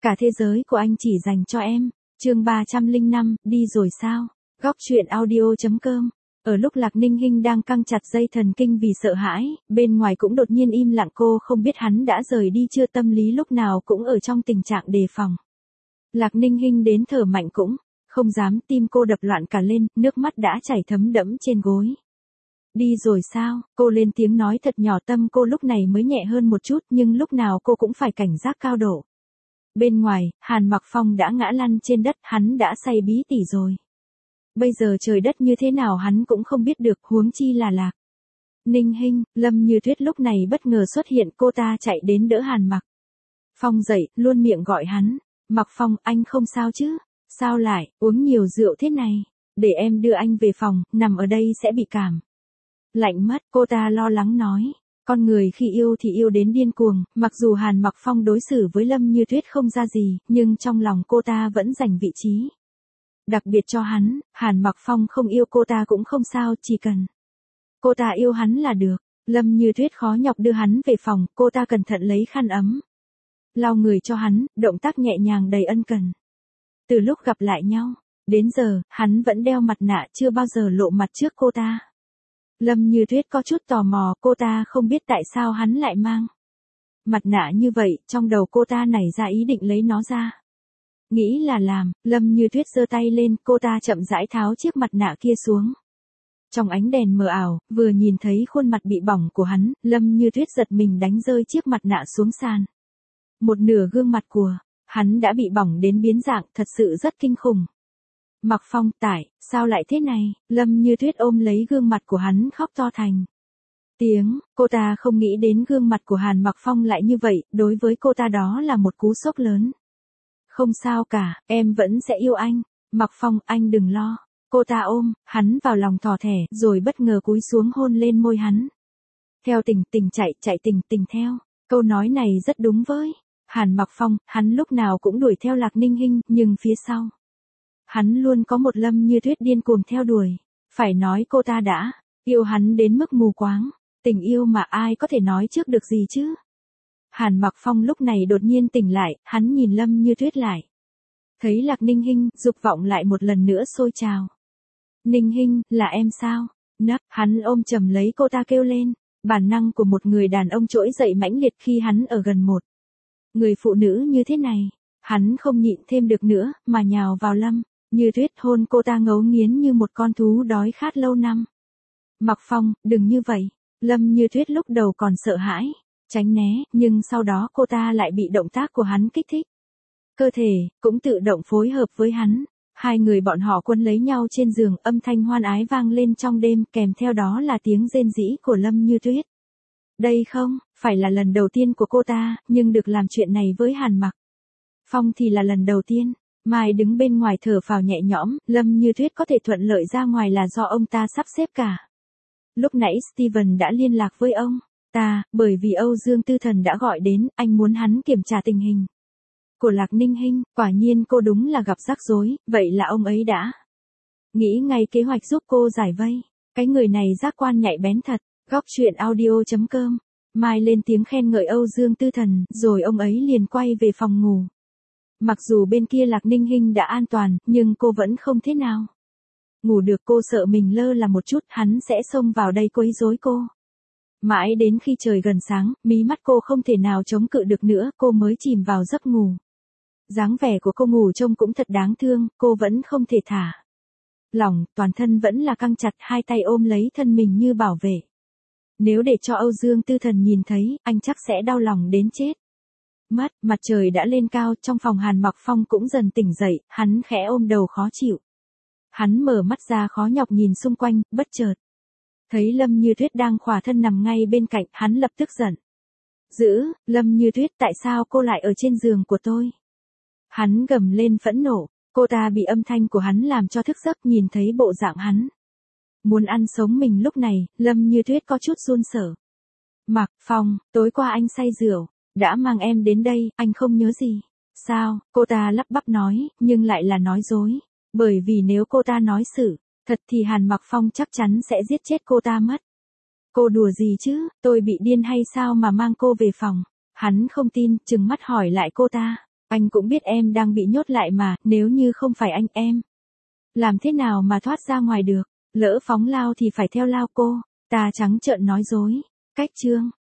Cả thế giới của anh chỉ dành cho em. Chương 305, đi rồi sao? Góc truyện audio.com. Ở lúc Lạc Ninh Hinh đang căng chặt dây thần kinh vì sợ hãi, bên ngoài cũng đột nhiên im lặng, cô không biết hắn đã rời đi chưa, tâm lý lúc nào cũng ở trong tình trạng đề phòng. Lạc Ninh Hinh đến thở mạnh cũng không dám, tim cô đập loạn cả lên, nước mắt đã chảy thấm đẫm trên gối. Đi rồi sao? Cô lên tiếng nói thật nhỏ, tâm cô lúc này mới nhẹ hơn một chút, nhưng lúc nào cô cũng phải cảnh giác cao độ. Bên ngoài, Hàn Mặc Phong đã ngã lăn trên đất, hắn đã say bí tỉ rồi. Bây giờ trời đất như thế nào hắn cũng không biết được, huống chi là Lạc Ninh Hinh. Lâm Như Tuyết lúc này bất ngờ xuất hiện, cô ta chạy đến đỡ Hàn Mặc Phong dậy, luôn miệng gọi hắn. Mặc Phong, anh không sao chứ? Sao lại, uống nhiều rượu thế này? Để em đưa anh về phòng, nằm ở đây sẽ bị cảm lạnh mất, cô ta lo lắng nói. Con người khi yêu thì yêu đến điên cuồng, mặc dù Hàn Mặc Phong đối xử với Lâm Như Tuyết không ra gì, nhưng trong lòng cô ta vẫn dành vị trí đặc biệt cho hắn. Hàn Mặc Phong không yêu cô ta cũng không sao, chỉ cần cô ta yêu hắn là được. Lâm Như Tuyết khó nhọc đưa hắn về phòng, cô ta cẩn thận lấy khăn ấm lau người cho hắn, động tác nhẹ nhàng đầy ân cần. Từ lúc gặp lại nhau đến giờ, hắn vẫn đeo mặt nạ, chưa bao giờ lộ mặt trước cô ta. Lâm Như Tuyết có chút tò mò, cô ta không biết tại sao hắn lại mang mặt nạ như vậy, trong đầu cô ta nảy ra ý định lấy nó ra. Nghĩ là làm, Lâm Như Tuyết giơ tay lên, cô ta chậm rãi tháo chiếc mặt nạ kia xuống. Trong ánh đèn mờ ảo, vừa nhìn thấy khuôn mặt bị bỏng của hắn, Lâm Như Tuyết giật mình đánh rơi chiếc mặt nạ xuống sàn. Một nửa gương mặt của hắn đã bị bỏng đến biến dạng, thật sự rất kinh khủng. Mặc Phong, sao lại thế này? Lâm Như Tuyết ôm lấy gương mặt của hắn khóc to thành tiếng, cô ta không nghĩ đến gương mặt của Hàn Mặc Phong lại như vậy, đối với cô ta đó là một cú sốc lớn. Không sao cả, em vẫn sẽ yêu anh. Mặc Phong, anh đừng lo. Cô ta ôm hắn vào lòng thỏ thẻ, rồi bất ngờ cúi xuống hôn lên môi hắn. Theo tình chạy tình theo. Câu nói này rất đúng với Hàn Mặc Phong, hắn lúc nào cũng đuổi theo Lạc Ninh Hinh, nhưng phía sau hắn luôn có một Lâm Như Tuyết điên cuồng theo đuổi. Phải nói cô ta đã yêu hắn đến mức mù quáng. Tình yêu mà ai có thể nói trước được gì chứ? Hàn Mặc Phong lúc này đột nhiên tỉnh lại, hắn nhìn Lâm Như Tuyết lại. Thấy Lạc Ninh Hinh, dục vọng lại một lần nữa sôi trào. Ninh Hinh, là em sao? Hắn ôm chầm lấy cô ta kêu lên. Bản năng của một người đàn ông trỗi dậy mãnh liệt khi hắn ở gần một người phụ nữ như thế này. Hắn không nhịn thêm được nữa, mà nhào vào Lâm Như Tuyết, hôn cô ta ngấu nghiến như một con thú đói khát lâu năm. Mặc Phong, đừng như vậy. Lâm Như Tuyết lúc đầu còn sợ hãi, tránh né, nhưng sau đó cô ta lại bị động tác của hắn kích thích. Cơ thể cũng tự động phối hợp với hắn. Hai người bọn họ quấn lấy nhau trên giường, âm thanh hoan ái vang lên trong đêm, kèm theo đó là tiếng rên rỉ của Lâm Như Tuyết. Đây không phải là lần đầu tiên của cô ta, nhưng được làm chuyện này với Hàn Mặc Phong thì là lần đầu tiên. Mai đứng bên ngoài thở phào nhẹ nhõm, Lâm Như Tuyết có thể thuận lợi ra ngoài là do ông ta sắp xếp cả. Lúc nãy Steven đã liên lạc với ông ta, bởi vì Âu Dương Tư Thần đã gọi đến, anh muốn hắn kiểm tra tình hình của Lạc Ninh Hinh. Quả nhiên cô đúng là gặp rắc rối, vậy là ông ấy đã nghĩ ngay kế hoạch giúp cô giải vây. Cái người này giác quan nhạy bén thật. Góc truyện audio.com. Mai lên tiếng khen ngợi Âu Dương Tư Thần, rồi ông ấy liền quay về phòng ngủ. Mặc dù bên kia Lạc Ninh Hinh đã an toàn, nhưng cô vẫn không thế nào ngủ được, cô sợ mình lơ là một chút, hắn sẽ xông vào đây quấy rối cô. Mãi đến khi trời gần sáng, mí mắt cô không thể nào chống cự được nữa, cô mới chìm vào giấc ngủ. Dáng vẻ của cô ngủ trông cũng thật đáng thương, cô vẫn không thể thả lỏng, toàn thân vẫn là căng chặt, hai tay ôm lấy thân mình như bảo vệ. Nếu để cho Âu Dương Tư Thần nhìn thấy, anh chắc sẽ đau lòng đến chết mất. Mặt trời đã lên cao, trong phòng Hàn Mặc Phong cũng dần tỉnh dậy, hắn khẽ ôm đầu khó chịu. Hắn mở mắt ra khó nhọc nhìn xung quanh, bất chợt thấy Lâm Như Tuyết đang khỏa thân nằm ngay bên cạnh, hắn lập tức giận dữ. Lâm Như Tuyết, tại sao cô lại ở trên giường của tôi? Hắn gầm lên phẫn nộ. Cô ta bị âm thanh của hắn làm cho thức giấc, nhìn thấy bộ dạng hắn muốn ăn sống mình lúc này, Lâm Như Tuyết có chút run sợ. Mặc Phong, tối qua anh say rượu, đã mang em đến đây, anh không nhớ gì sao? Cô ta lắp bắp nói, nhưng lại là nói dối. Bởi vì nếu cô ta nói sự thật thì Hàn Mặc Phong chắc chắn sẽ giết chết cô ta mất. Cô đùa gì chứ, tôi bị điên hay sao mà mang cô về phòng? Hắn không tin, trừng mắt hỏi lại cô ta. Anh cũng biết em đang bị nhốt lại mà, nếu như không phải anh em. Làm thế nào mà thoát ra ngoài được, lỡ phóng lao thì phải theo lao cô. Ta trắng trợn nói dối. Cách chương